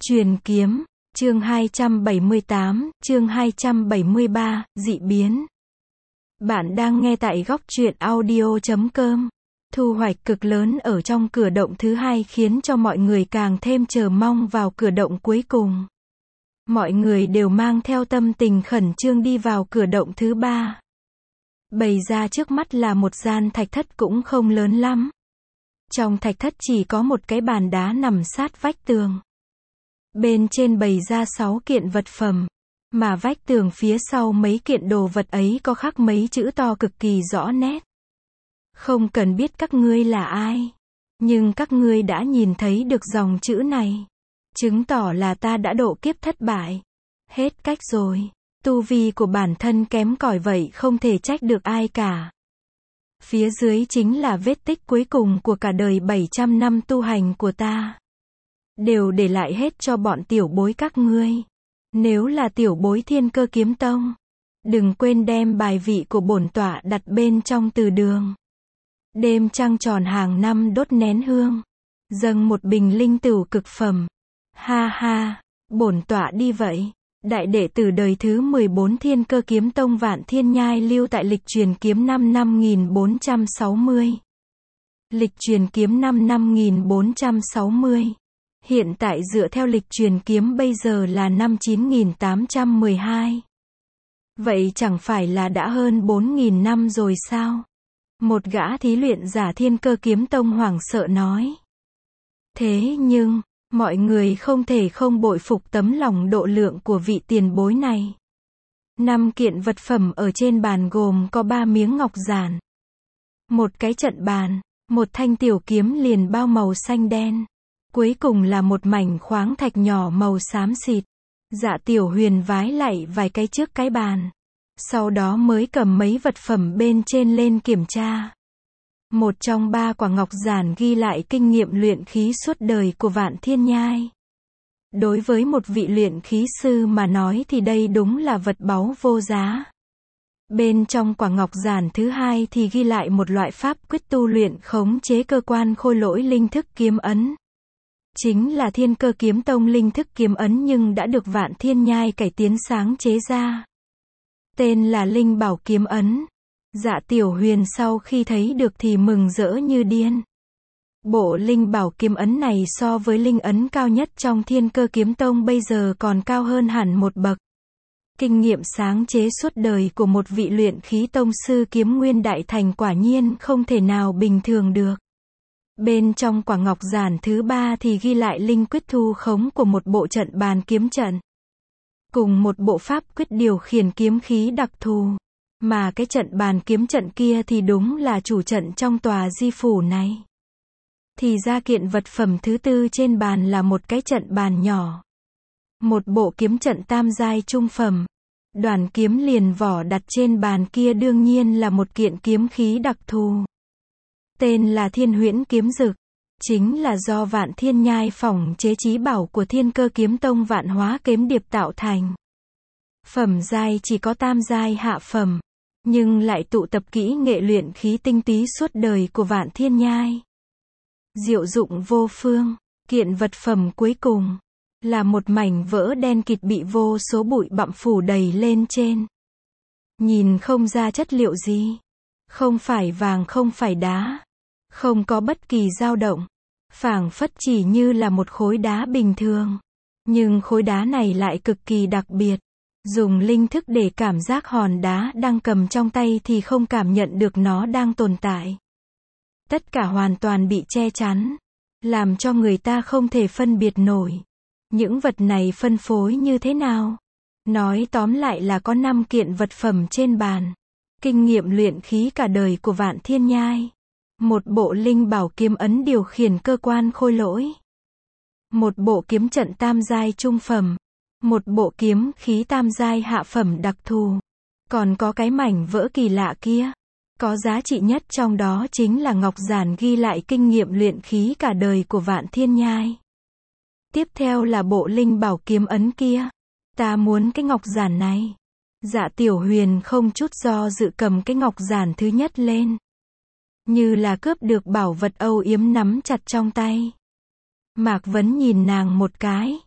Truyền kiếm, chương 278, chương 273, dị biến. Bạn đang nghe tại góc truyện audio.com. Thu hoạch cực lớn ở trong cử động thứ hai khiến cho mọi người càng thêm chờ mong vào cử động cuối cùng. Mọi người đều mang theo tâm tình khẩn trương đi vào cử động thứ ba. Bày ra trước mắt là một gian thạch thất cũng không lớn lắm. Trong thạch thất chỉ có một cái bàn đá nằm sát vách tường. Bên trên bày ra 6 kiện vật phẩm, mà vách tường phía sau mấy kiện đồ vật ấy có khắc mấy chữ to cực kỳ rõ nét. Không cần biết các ngươi là ai, nhưng các ngươi đã nhìn thấy được dòng chữ này, chứng tỏ là ta đã độ kiếp thất bại. Hết cách rồi, tu vi của bản thân kém cỏi vậy không thể trách được ai cả. Phía dưới chính là vết tích cuối cùng của cả đời 700 năm tu hành của ta. Đều để lại hết cho bọn tiểu bối các ngươi. Nếu là tiểu bối Thiên Cơ Kiếm Tông, đừng quên đem bài vị của bổn tọa đặt bên trong từ đường. Đêm trăng tròn hàng năm đốt nén hương, dâng một bình linh tửu cực phẩm. Ha ha, bổn tọa đi vậy. Đại đệ tử đời thứ 14 Thiên Cơ Kiếm Tông Vạn Thiên Nhai lưu tại lịch truyền kiếm năm 5460. Lịch truyền kiếm năm 5460. Hiện tại dựa theo lịch truyền kiếm bây giờ là năm 9812. Vậy chẳng phải là đã hơn 4000 năm rồi sao? Một gã thí luyện giả Thiên Cơ Kiếm Tông hoảng sợ nói. Thế nhưng, mọi người không thể không bội phục tấm lòng độ lượng của vị tiền bối này. 5 kiện vật phẩm ở trên bàn gồm có 3 miếng ngọc giản, một cái trận bàn, một thanh tiểu kiếm liền bao màu xanh đen. Cuối cùng là một mảnh khoáng thạch nhỏ màu xám xịt. Dạ Tiểu Huyền vái lạy vài cái trước cái bàn. Sau đó mới cầm mấy vật phẩm bên trên lên kiểm tra. Một trong 3 quả ngọc giản ghi lại kinh nghiệm luyện khí suốt đời của Vạn Thiên Nhai. Đối với một vị luyện khí sư mà nói thì đây đúng là vật báu vô giá. Bên trong quả ngọc giản thứ hai thì ghi lại một loại pháp quyết tu luyện khống chế cơ quan khôi lỗi linh thức kiếm ấn. Chính là Thiên Cơ Kiếm Tông linh thức kiếm ấn nhưng đã được Vạn Thiên Nhai cải tiến sáng chế ra. Tên là Linh Bảo Kiếm Ấn. Dạ Tiểu Huyền sau khi thấy được thì mừng rỡ như điên. Bộ Linh Bảo Kiếm Ấn này so với linh ấn cao nhất trong Thiên Cơ Kiếm Tông bây giờ còn cao hơn hẳn một bậc. Kinh nghiệm sáng chế suốt đời của một vị luyện khí tông sư kiếm nguyên đại thành quả nhiên không thể nào bình thường được. Bên trong quả ngọc giản thứ 3 thì ghi lại linh quyết thu khống của một bộ trận bàn kiếm trận. Cùng một bộ pháp quyết điều khiển kiếm khí đặc thù. Mà cái trận bàn kiếm trận kia thì đúng là chủ trận trong tòa di phủ này. Thì ra kiện vật phẩm thứ 4 trên bàn là một cái trận bàn nhỏ. Một bộ kiếm trận tam giai trung phẩm. Đoàn kiếm liền vỏ đặt trên bàn kia đương nhiên là một kiện kiếm khí đặc thù. Tên là Thiên Huyễn Kiếm Dực, chính là do Vạn Thiên Nhai phỏng chế chí bảo của Thiên Cơ Kiếm Tông Vạn Hóa Kiếm Điệp tạo thành. Phẩm giai chỉ có tam giai hạ phẩm, nhưng lại tụ tập kỹ nghệ luyện khí tinh túy suốt đời của Vạn Thiên Nhai. Diệu dụng vô phương. Kiện vật phẩm cuối cùng là một mảnh vỡ đen kịt bị vô số bụi bặm phủ đầy lên trên. Nhìn không ra chất liệu gì. Không phải vàng không phải đá. Không có bất kỳ dao động. Phảng phất chỉ như là một khối đá bình thường. Nhưng khối đá này lại cực kỳ đặc biệt. Dùng linh thức để cảm giác hòn đá đang cầm trong tay thì không cảm nhận được nó đang tồn tại. Tất cả hoàn toàn bị che chắn. Làm cho người ta không thể phân biệt nổi. Những vật này phân phối như thế nào? Nói tóm lại là có 5 kiện vật phẩm trên bàn. Kinh nghiệm luyện khí cả đời của Vạn Thiên Nhai. Một bộ linh bảo kiếm ấn điều khiển cơ quan khôi lỗi. Một bộ kiếm trận tam giai trung phẩm. Một bộ kiếm khí tam giai hạ phẩm đặc thù. Còn có cái mảnh vỡ kỳ lạ kia. Có giá trị nhất trong đó chính là ngọc giản ghi lại kinh nghiệm luyện khí cả đời của Vạn Thiên Nhai. Tiếp theo là bộ linh bảo kiếm ấn kia. Ta muốn cái ngọc giản này. Dạ Tiểu Huyền không chút do dự cầm cái ngọc giản thứ nhất lên. Như là cướp được bảo vật âu yếm nắm chặt trong tay. Mạc Vấn nhìn nàng một cái.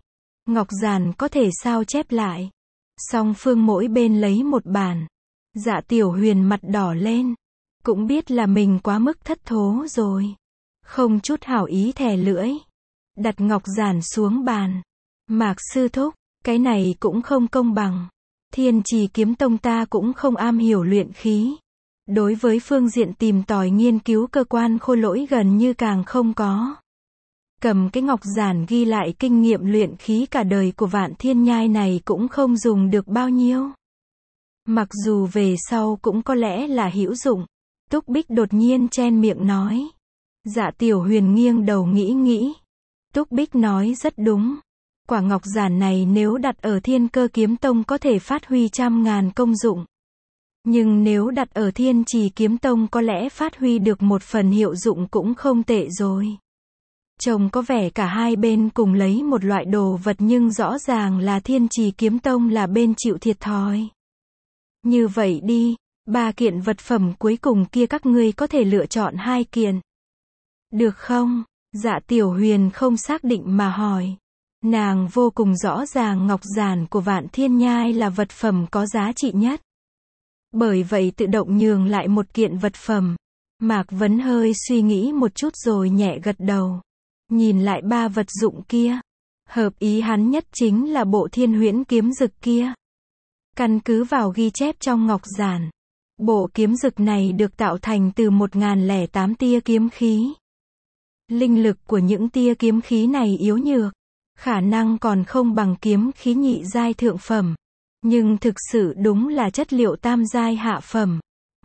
ngọc giản có thể sao chép lại. Song phương mỗi bên lấy một bản. Dạ Tiểu Huyền mặt đỏ lên. Cũng biết là mình quá mức thất thố rồi. Không chút hảo ý thè lưỡi. Đặt ngọc giản xuống bàn. Mạc sư thúc, cái này cũng không công bằng. Thiên Trì Kiếm Tông ta cũng không am hiểu luyện khí. Đối với phương diện tìm tòi nghiên cứu cơ quan khôi lỗi gần như càng không có. Cầm cái ngọc giản ghi lại kinh nghiệm luyện khí cả đời của Vạn Thiên Nhai này cũng không dùng được bao nhiêu. Mặc dù về sau cũng có lẽ là hữu dụng. Túc Bích đột nhiên chen miệng nói. Dạ Tiểu Huyền nghiêng đầu nghĩ nghĩ. Túc Bích nói rất đúng. Quả ngọc giản này nếu đặt ở Thiên Cơ Kiếm Tông có thể phát huy trăm ngàn công dụng. Nhưng nếu đặt ở Thiên Trì Kiếm Tông có lẽ phát huy được một phần hiệu dụng cũng không tệ rồi. Trông có vẻ cả hai bên cùng lấy một loại đồ vật nhưng rõ ràng là Thiên Trì Kiếm Tông là bên chịu thiệt thòi. Như vậy đi, 3 kiện vật phẩm cuối cùng kia các ngươi có thể lựa chọn 2 kiện. Được không? Dạ Tiểu Huyền không xác định mà hỏi. Nàng vô cùng rõ ràng ngọc giản của Vạn Thiên Nhai là vật phẩm có giá trị nhất. Bởi vậy tự động nhường lại một kiện vật phẩm. Mạc Vấn hơi suy nghĩ một chút rồi nhẹ gật đầu. Nhìn lại 3 vật dụng kia. Hợp ý hắn nhất chính là bộ Thiên Huyễn kiếm dực kia. Căn cứ vào ghi chép trong ngọc giản. Bộ kiếm dực này được tạo thành từ 1008 tia kiếm khí. Linh lực của những tia kiếm khí này yếu nhược. Khả năng còn không bằng kiếm khí nhị giai thượng phẩm. Nhưng thực sự đúng là chất liệu tam giai hạ phẩm.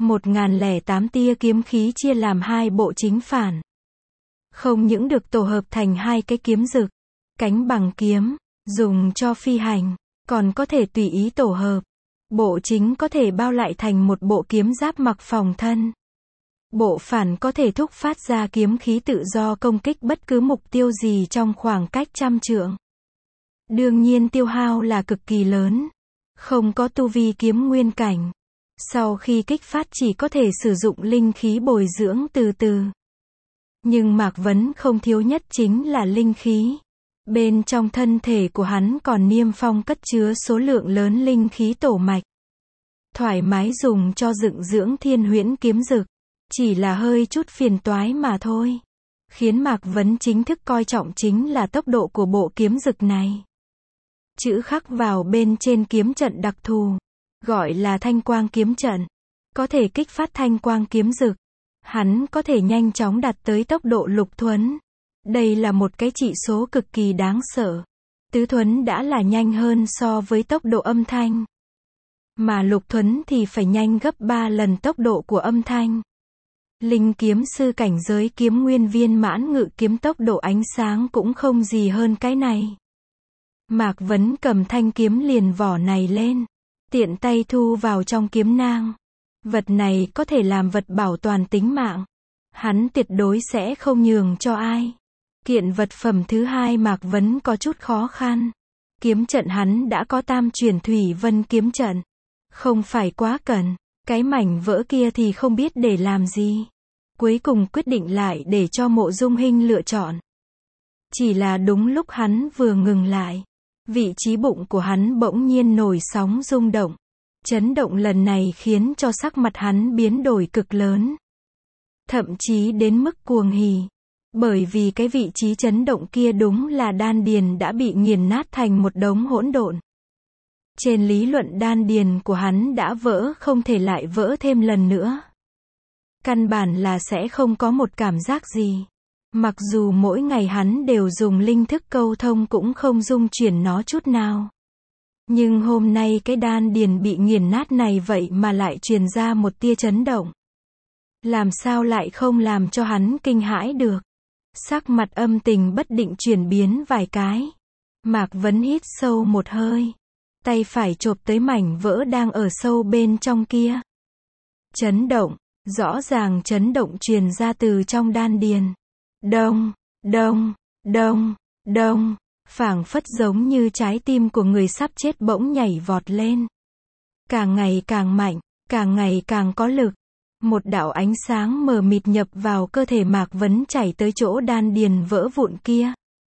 1008 tia kiếm khí chia làm 2 bộ chính phản. Không những được tổ hợp thành 2 cái kiếm dực. Cánh bằng kiếm. Dùng cho phi hành. Còn có thể tùy ý tổ hợp. Bộ chính có thể bao lại thành một bộ kiếm giáp mặc phòng thân. Bộ phản có thể thúc phát ra kiếm khí tự do công kích bất cứ mục tiêu gì trong khoảng cách trăm trượng. Đương nhiên tiêu hao là cực kỳ lớn. Không có tu vi kiếm nguyên cảnh. Sau khi kích phát chỉ có thể sử dụng linh khí bồi dưỡng từ từ. Nhưng Mạc Vấn không thiếu nhất chính là linh khí. Bên trong thân thể của hắn còn niêm phong cất chứa số lượng lớn linh khí tổ mạch. Thoải mái dùng cho dựng dưỡng Thiên Huyễn kiếm dực. Chỉ là hơi chút phiền toái mà thôi. Khiến Mạc Vấn chính thức coi trọng chính là tốc độ của bộ kiếm dực này. Chữ khắc vào bên trên kiếm trận đặc thù. Gọi là thanh quang kiếm trận. Có thể kích phát thanh quang kiếm dực. Hắn có thể nhanh chóng đạt tới tốc độ lục thuấn. Đây là một cái chỉ số cực kỳ đáng sợ. Tứ thuấn đã là nhanh hơn so với tốc độ âm thanh. Mà lục thuấn thì phải nhanh gấp 3 lần tốc độ của âm thanh. Linh kiếm sư cảnh giới kiếm nguyên viên mãn ngự kiếm tốc độ ánh sáng cũng không gì hơn cái này. Mạc Vấn cầm thanh kiếm liền vỏ này lên. Tiện tay thu vào trong kiếm nang. Vật này có thể làm vật bảo toàn tính mạng. Hắn tuyệt đối sẽ không nhường cho ai. Kiện vật phẩm thứ hai Mạc Vấn có chút khó khăn. Kiếm trận hắn đã có tam chuyển thủy vân kiếm trận. Không phải quá cần. Cái mảnh vỡ kia thì không biết để làm gì. Cuối cùng quyết định lại để cho Mộ Dung Hinh lựa chọn. Chỉ là đúng lúc hắn vừa ngừng lại. Vị trí bụng của hắn bỗng nhiên nổi sóng rung động. Chấn động lần này khiến cho sắc mặt hắn biến đổi cực lớn. Thậm chí đến mức cuồng hỉ. Bởi vì cái vị trí chấn động kia đúng là đan điền đã bị nghiền nát thành một đống hỗn độn. Trên lý luận đan điền của hắn đã vỡ không thể lại vỡ thêm lần nữa. Căn bản là sẽ không có một cảm giác gì. Mặc dù mỗi ngày hắn đều dùng linh thức câu thông cũng không dung chuyển nó chút nào. Nhưng hôm nay cái đan điền bị nghiền nát này vậy mà lại truyền ra một tia chấn động. Làm sao lại không làm cho hắn kinh hãi được. Sắc mặt âm tình bất định chuyển biến vài cái. Mạc Vấn hít sâu một hơi. Tay phải chộp tới mảnh vỡ đang ở sâu bên trong kia. Chấn động. Rõ ràng chấn động truyền ra từ trong đan điền. Đông, đông, đông, đông. Phảng phất giống như trái tim của người sắp chết bỗng nhảy vọt lên. Càng ngày càng mạnh, càng ngày càng có lực. Một đạo ánh sáng mờ mịt nhập vào cơ thể Mạc Vấn chảy tới chỗ đan điền vỡ vụn kia.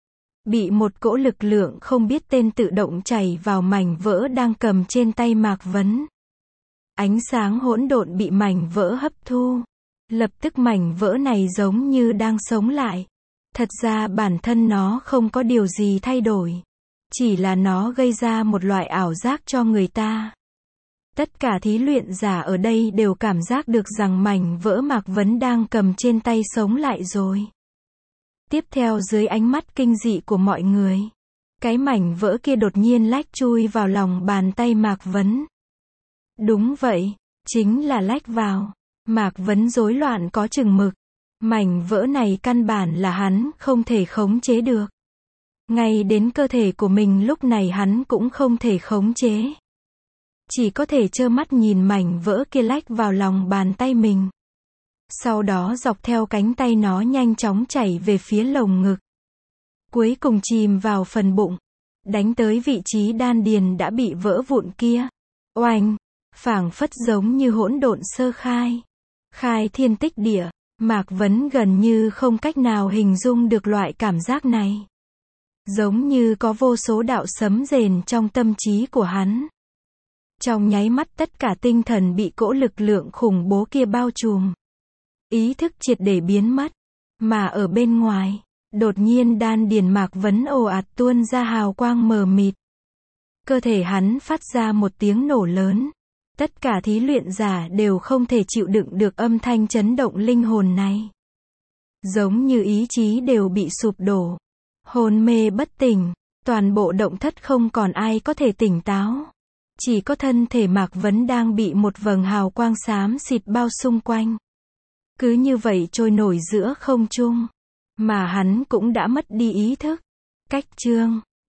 bị một cỗ lực lượng không biết tên tự động chảy vào mảnh vỡ đang cầm trên tay Mạc Vấn. Ánh sáng hỗn độn bị mảnh vỡ hấp thu. Lập tức mảnh vỡ này giống như đang sống lại. Thật ra bản thân nó không có điều gì thay đổi. Chỉ là nó gây ra một loại ảo giác cho người ta. Tất cả thí luyện giả ở đây đều cảm giác được rằng mảnh vỡ Mạc Vấn đang cầm trên tay sống lại rồi. Tiếp theo dưới ánh mắt kinh dị của mọi người, cái mảnh vỡ kia đột nhiên lách chui vào lòng bàn tay Mạc Vấn. Đúng vậy, chính là lách vào. Mạc Vấn rối loạn có chừng mực. Mảnh vỡ này căn bản là hắn không thể khống chế được. Ngay đến cơ thể của mình lúc này hắn cũng không thể khống chế. Chỉ có thể trơ mắt nhìn mảnh vỡ kia lách vào lòng bàn tay mình. Sau đó dọc theo cánh tay nó nhanh chóng chảy về phía lồng ngực. Cuối cùng chìm vào phần bụng. Đánh tới vị trí đan điền đã bị vỡ vụn kia. Oanh! Phảng phất giống như hỗn độn sơ khai. Khai thiên tích địa. Mạc Vấn gần như không cách nào hình dung được loại cảm giác này. Giống như có vô số đạo sấm rền trong tâm trí của hắn. Trong nháy mắt tất cả tinh thần bị cỗ lực lượng khủng bố kia bao trùm. Ý thức triệt để biến mất. Mà ở bên ngoài, đột nhiên đan điền Mạc Vấn ồ ạt tuôn ra hào quang mờ mịt. Cơ thể hắn phát ra một tiếng nổ lớn. Tất cả thí luyện giả đều không thể chịu đựng được âm thanh chấn động linh hồn này. Giống như ý chí đều bị sụp đổ. Hôn mê bất tỉnh. Toàn bộ động thất không còn ai có thể tỉnh táo. Chỉ có thân thể Mạc Vấn đang bị một vầng hào quang xám xịt bao xung quanh. Cứ như vậy trôi nổi giữa không trung. Mà hắn cũng đã mất đi ý thức. Cách chương